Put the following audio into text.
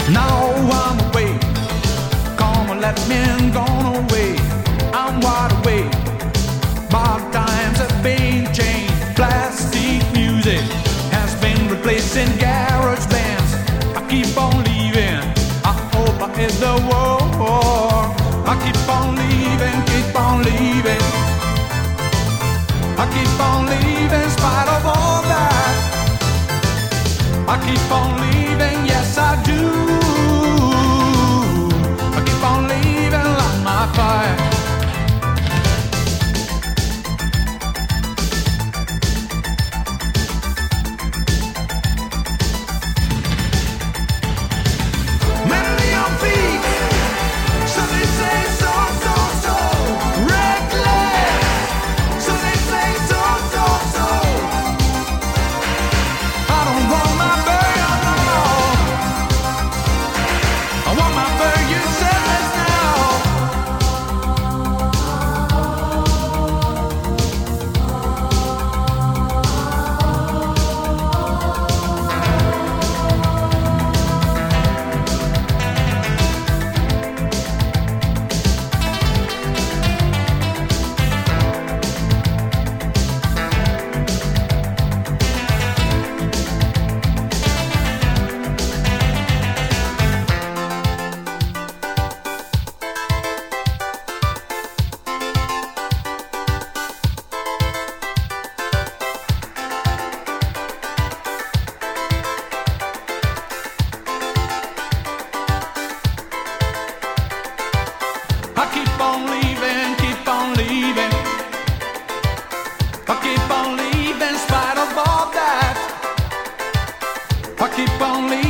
Now I'm away. Come on, let me gone away. I'm wide awake. My times have been changed. Plastic music has been replacing garage bands. I keep on leaving. I hope I hit the war. I keep on leaving, keep on leaving. I keep on leaving in spite of all that. I keep on leaving, yes I do. I keep on leaving like my fire. Melody on feet, so they say so, so, so. Reckless, so they say so, so, so. I don't want my burger, no. I want my burger selfless now. I keep on leaving, keep on leaving. I keep on leaving in spite of all that. I keep on leaving.